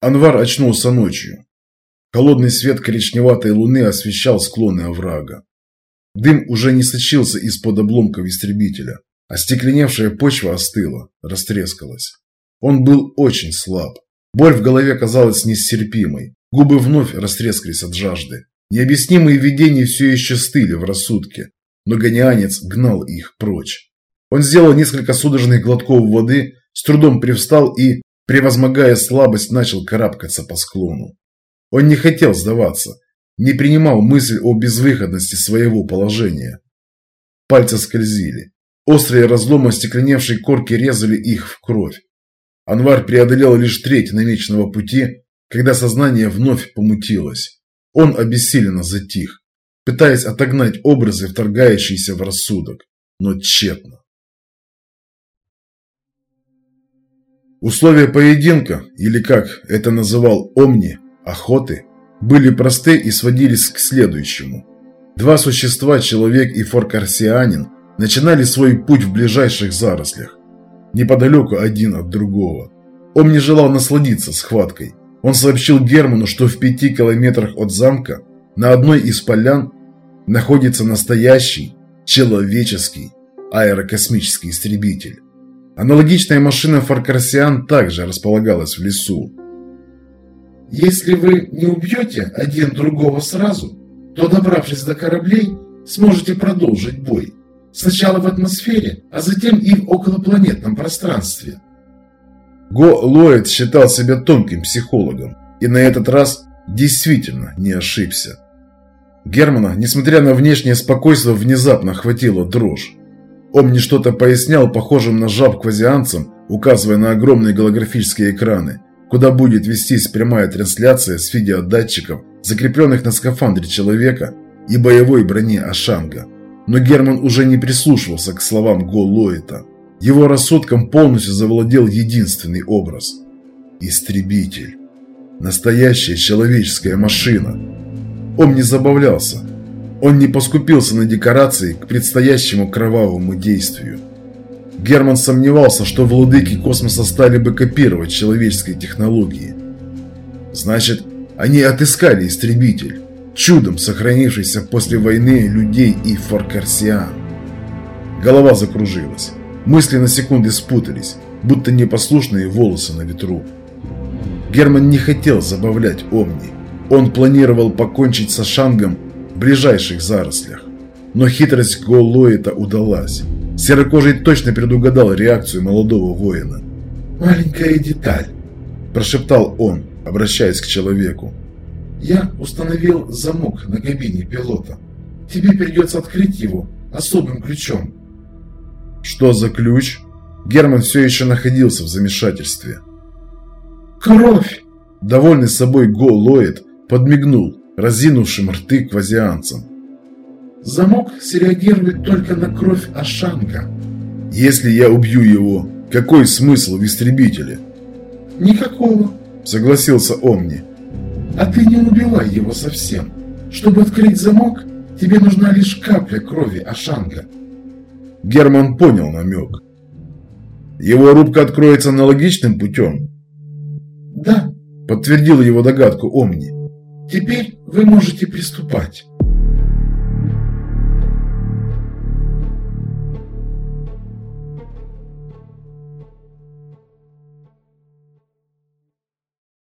Анвар очнулся ночью. Холодный свет коричневатой луны освещал склоны оврага. Дым уже не сочился из-под обломков истребителя, а стекленевшая почва остыла, растрескалась. Он был очень слаб. Боль в голове казалась нестерпимой. Губы вновь растрескались от жажды. Необъяснимые видения все еще стыли в рассудке, но гонианец гнал их прочь. Он сделал несколько судорожных глотков воды, с трудом привстал и, превозмогая слабость, начал карабкаться по склону. Он не хотел сдаваться, не принимал мысль о безвыходности своего положения. Пальцы скользили. Острые разломы стекленевшей корки резали их в кровь. Анвар преодолел лишь треть намеченного пути, когда сознание вновь помутилось. Он обессиленно затих, пытаясь отогнать образы, вторгающиеся в рассудок, но тщетно. Условия поединка, или как это называл Омни, охоты, были просты и сводились к следующему. Два существа, человек и форкарсианин, начинали свой путь в ближайших зарослях, неподалеку один от другого. Он не желал насладиться схваткой. Он сообщил Герману, что в 5 километрах от замка на одной из полян находится настоящий человеческий аэрокосмический истребитель. Аналогичная машина Фаркарсиан также располагалась в лесу. Если вы не убьете один другого сразу, то, добравшись до кораблей, сможете продолжить бой. Сначала в атмосфере, а затем и в околопланетном пространстве. Го Лоид считал себя тонким психологом и на этот раз действительно не ошибся. Германа, несмотря на внешнее спокойствие, внезапно охватила дрожь. Он мне что-то пояснял похожим на жаб квазианцам, указывая на огромные голографические экраны, куда будет вестись прямая трансляция с видеодатчиков, закрепленных на скафандре человека и боевой броне Ашанга. Но Герман уже не прислушивался к словам Го Лоита. Его рассудком полностью завладел единственный образ – истребитель. Настоящая человеческая машина. Он не забавлялся. Он не поскупился на декорации к предстоящему кровавому действию. Герман сомневался, что владыки космоса стали бы копировать человеческие технологии. Значит, они отыскали истребитель, чудом сохранившийся после войны людей и фаркарсиан. Голова закружилась. Мысли на секунды спутались, будто непослушные волосы на ветру. Герман не хотел забавлять Омни. Он планировал покончить с Ашангом в ближайших зарослях. Но хитрость Го Лоита удалась. Серокожий точно предугадал реакцию молодого воина. «Маленькая деталь», – прошептал он, обращаясь к человеку. «Я установил замок на кабине пилота. Тебе придется открыть его особым ключом». «Что за ключ?» Герман все еще находился в замешательстве. «Кровь!» Довольный собой Го Лоид подмигнул разинувшим рты квазианцам. «Замок среагирует только на кровь Ашанга». «Если я убью его, какой смысл в истребителе?» «Никакого», — согласился Омни. «А ты не убивай его совсем. Чтобы открыть замок, тебе нужна лишь капля крови Ашанга». Герман понял намек. «Его рубка откроется аналогичным путем?» «Да», — подтвердил его догадку Омни. «Теперь вы можете приступать».